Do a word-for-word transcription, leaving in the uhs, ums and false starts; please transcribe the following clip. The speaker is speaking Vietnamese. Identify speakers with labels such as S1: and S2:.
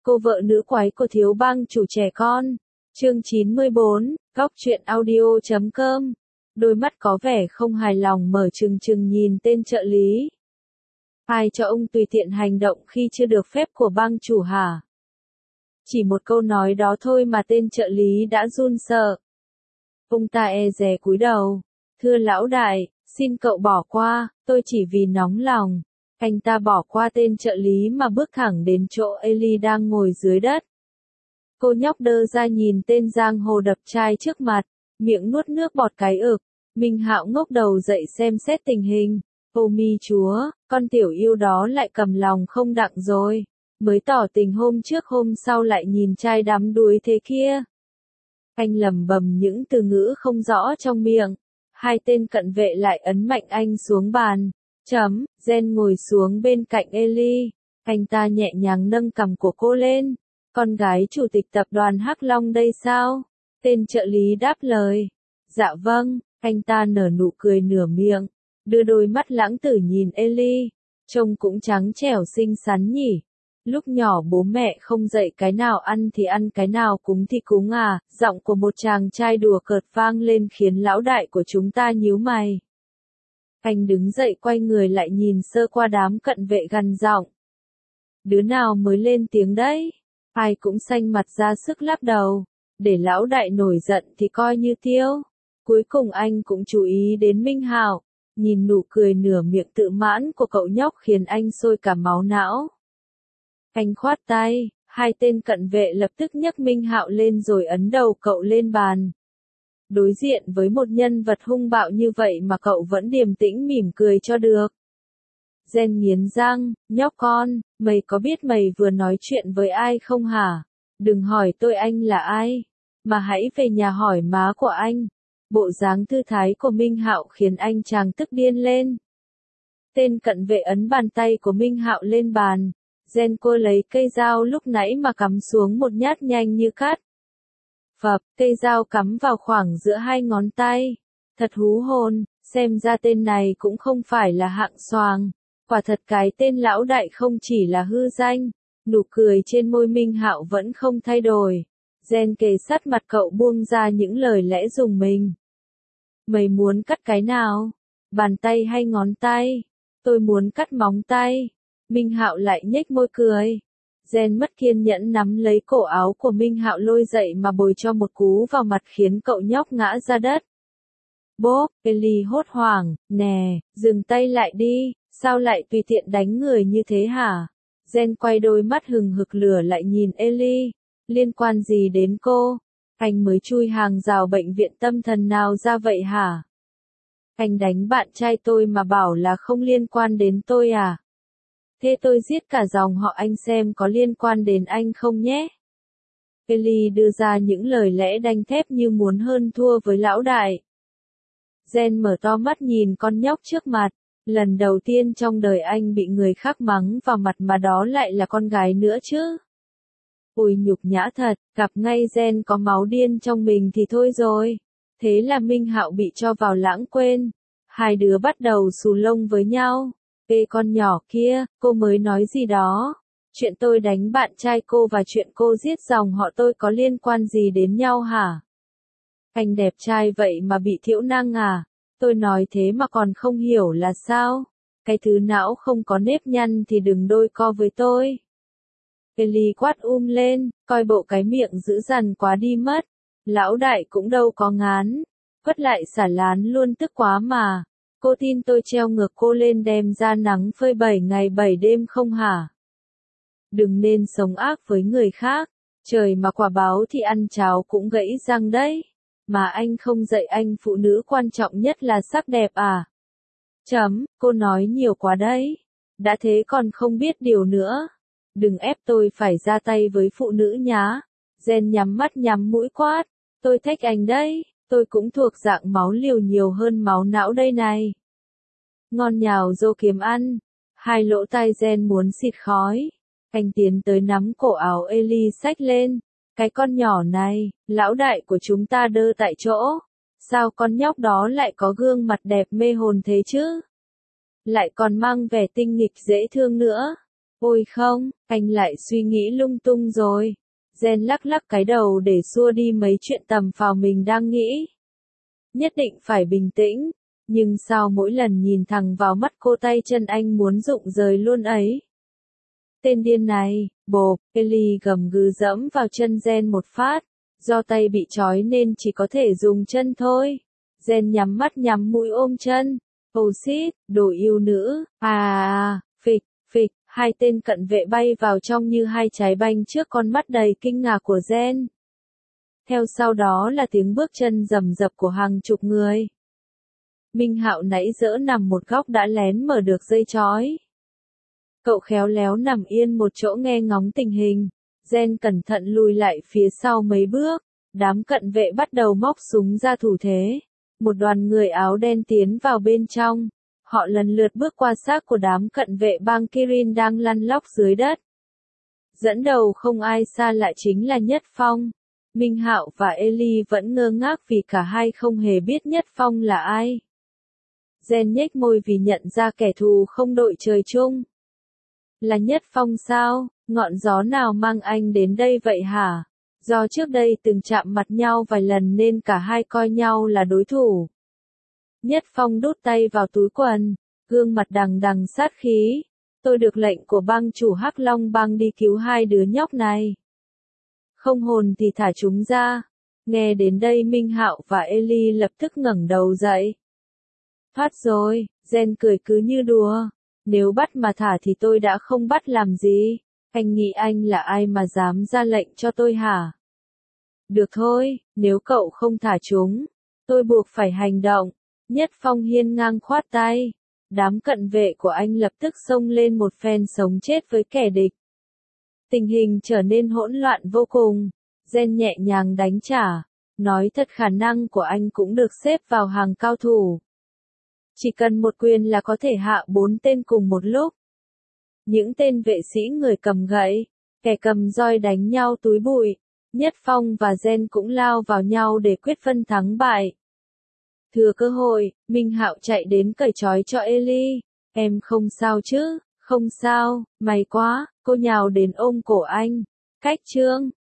S1: Cô vợ nữ quái của thiếu bang chủ trẻ con. Chương chín mươi bốn, góc truyện audio chấm com. Đôi mắt có vẻ không hài lòng mở trừng trừng nhìn tên trợ lý. Ai cho ông tùy tiện hành động khi chưa được phép của bang chủ hả? Chỉ một câu nói đó thôi mà tên trợ lý đã run sợ. Ông ta e dè cúi đầu. Thưa lão đại, xin cậu bỏ qua, tôi chỉ vì nóng lòng. Anh ta bỏ qua tên trợ lý mà bước thẳng đến chỗ Ellie đang ngồi dưới đất. Cô nhóc đơ ra nhìn tên giang hồ đập chai trước mặt, miệng nuốt nước bọt cái ực. Minh Hạo ngốc đầu dậy xem xét tình hình. Ô mi chúa, con tiểu yêu đó lại cầm lòng không đặng rồi. Mới tỏ tình hôm trước hôm sau lại nhìn trai đắm đuối thế kia. Anh lẩm bẩm những từ ngữ không rõ trong miệng. Hai tên cận vệ lại ấn mạnh anh xuống bàn. Chấm, Jen ngồi xuống bên cạnh Ellie. Anh ta nhẹ nhàng nâng cằm của cô lên. Con gái chủ tịch tập đoàn Hắc Long đây sao? Tên trợ lý đáp lời. Dạ vâng, anh ta nở nụ cười nửa miệng. Đưa đôi mắt lãng tử nhìn Ellie. Trông cũng trắng trẻo xinh xắn nhỉ. Lúc nhỏ bố mẹ không dạy cái nào ăn thì ăn cái nào cúng thì cúng à. Giọng của một chàng trai đùa cợt vang lên khiến lão đại của chúng ta nhíu mày. Anh đứng dậy quay người lại nhìn sơ qua đám cận vệ gằn giọng. Đứa nào mới lên tiếng đấy? Ai cũng xanh mặt ra sức lắc đầu. Để lão đại nổi giận thì coi như tiêu. Cuối cùng anh cũng chú ý đến Minh Hạo. Nhìn nụ cười nửa miệng tự mãn của cậu nhóc khiến anh sôi cả máu não. Anh khoát tay, hai tên cận vệ lập tức nhấc Minh Hạo lên rồi ấn đầu cậu lên bàn. Đối diện với một nhân vật hung bạo như vậy mà cậu vẫn điềm tĩnh mỉm cười cho được. Jen nghiến răng, nhóc con, mày có biết mày vừa nói chuyện với ai không hả? Đừng hỏi tôi anh là ai, mà hãy về nhà hỏi má của anh. Bộ dáng thư thái của Minh Hạo khiến anh chàng tức điên lên. Tên cận vệ ấn bàn tay của Minh Hạo lên bàn. Jen cô lấy cây dao lúc nãy mà cắm xuống một nhát nhanh như cắt. Phập, cây dao cắm vào khoảng giữa hai ngón tay. Thật hú hồn, xem ra tên này cũng không phải là hạng xoàng. Quả thật cái tên lão đại không chỉ là hư danh. Nụ cười trên môi Minh Hạo vẫn không thay đổi. Jen kề sát mặt cậu buông ra những lời lẽ rùng mình. Mày muốn cắt cái nào? Bàn tay hay ngón tay? Tôi muốn cắt móng tay. Minh Hạo lại nhếch môi cười. Jen mất kiên nhẫn nắm lấy cổ áo của Minh Hạo lôi dậy mà bồi cho một cú vào mặt khiến cậu nhóc ngã ra đất. Bốp, Ellie hốt hoảng, nè, dừng tay lại đi, sao lại tùy tiện đánh người như thế hả? Jen quay đôi mắt hừng hực lửa lại nhìn Ellie, liên quan gì đến cô? Anh mới chui hàng rào bệnh viện tâm thần nào ra vậy hả? Anh đánh bạn trai tôi mà bảo là không liên quan đến tôi à? Thế tôi giết cả dòng họ anh xem có liên quan đến anh không nhé? Ellie đưa ra những lời lẽ đanh thép như muốn hơn thua với lão đại. Jen mở to mắt nhìn con nhóc trước mặt. Lần đầu tiên trong đời anh bị người khác mắng vào mặt mà đó lại là con gái nữa chứ. Ôi nhục nhã thật, gặp ngay Jen có máu điên trong mình thì thôi rồi. Thế là Minh Hạo bị cho vào lãng quên. Hai đứa bắt đầu xù lông với nhau. Ê con nhỏ kia, cô mới nói gì đó? Chuyện tôi đánh bạn trai cô và chuyện cô giết dòng họ tôi có liên quan gì đến nhau hả? Anh đẹp trai vậy mà bị thiểu năng à? Tôi nói thế mà còn không hiểu là sao? Cái thứ não không có nếp nhăn thì đừng đôi co với tôi. Ellie quát um lên, coi bộ cái miệng dữ dằn quá đi mất. Lão đại cũng đâu có ngán. Quất lại xả lán luôn tức quá mà. Cô tin tôi treo ngược cô lên đem ra nắng phơi bảy ngày bảy đêm không hả? Đừng nên sống ác với người khác. Trời mà quả báo thì ăn cháo cũng gãy răng đấy. Mà anh không dạy anh phụ nữ quan trọng nhất là sắc đẹp à? Chấm, cô nói nhiều quá đấy. Đã thế còn không biết điều nữa. Đừng ép tôi phải ra tay với phụ nữ nhá. Jen nhắm mắt nhắm mũi quát. Tôi thách anh đấy, tôi cũng thuộc dạng máu liều nhiều hơn máu não đây này. Ngon nhào dô kiếm ăn. Hai lỗ tai Jen muốn xịt khói. Anh tiến tới nắm cổ áo Ellie xách lên. Cái con nhỏ này, lão đại của chúng ta đơ tại chỗ. Sao con nhóc đó lại có gương mặt đẹp mê hồn thế chứ? Lại còn mang vẻ tinh nghịch dễ thương nữa. Ôi không, anh lại suy nghĩ lung tung rồi. Jen lắc lắc cái đầu để xua đi mấy chuyện tầm phào mình đang nghĩ. Nhất định phải bình tĩnh, nhưng sao mỗi lần nhìn thẳng vào mắt cô tay chân anh muốn rụng rời luôn ấy. Tên điên này, bộp, Ellie gầm gừ dẫm vào chân Jen một phát, do tay bị trói nên chỉ có thể dùng chân thôi. Jen nhắm mắt nhắm mũi ôm chân. Oh shit, đồ yêu nữ, à, phịch, phịch, hai tên cận vệ bay vào trong như hai trái banh trước con mắt đầy kinh ngạc của Jen. Theo sau đó là tiếng bước chân rầm rập của hàng chục người. Minh Hạo nãy dỡ nằm một góc đã lén mở được dây trói. Cậu khéo léo nằm yên một chỗ nghe ngóng tình hình. Jen cẩn thận lùi lại phía sau mấy bước. Đám cận vệ bắt đầu móc súng ra thủ thế. Một đoàn người áo đen tiến vào bên trong. Họ lần lượt bước qua xác của đám cận vệ bang Kirin đang lăn lóc dưới đất. Dẫn đầu không ai xa lạ chính là Nhất Phong. Minh Hạo và Ellie vẫn ngơ ngác vì cả hai không hề biết Nhất Phong là ai. Jen nhếch môi vì nhận ra kẻ thù không đội trời chung. Là Nhất Phong sao? Ngọn gió nào mang anh đến đây vậy hả? Do trước đây từng chạm mặt nhau vài lần nên cả hai coi nhau là đối thủ. Nhất Phong đút tay vào túi quần, gương mặt đằng đằng sát khí. Tôi được lệnh của bang chủ Hắc Long bang đi cứu hai đứa nhóc này. Không hồn thì thả chúng ra. Nghe đến đây Minh Hạo và Ellie lập tức ngẩng đầu dậy. Thoát rồi, Jen cười cứ như đùa. Nếu bắt mà thả thì tôi đã không bắt làm gì. Anh nghĩ anh là ai mà dám ra lệnh cho tôi hả? Được thôi, nếu cậu không thả chúng, tôi buộc phải hành động. Nhất Phong hiên ngang khoát tay. Đám cận vệ của anh lập tức xông lên một phen sống chết với kẻ địch. Tình hình trở nên hỗn loạn vô cùng. Jen nhẹ nhàng đánh trả. Nói thật khả năng của anh cũng được xếp vào hàng cao thủ. Chỉ cần một quyền là có thể hạ bốn tên cùng một lúc. Những tên vệ sĩ người cầm gậy, kẻ cầm roi đánh nhau túi bụi. Nhất Phong và Jen cũng lao vào nhau để quyết phân thắng bại. Thừa cơ hội, Minh Hạo chạy đến cởi trói cho Ellie. Em không sao chứ? Không sao, may quá. Cô nhào đến ôm cổ anh. Cách trương,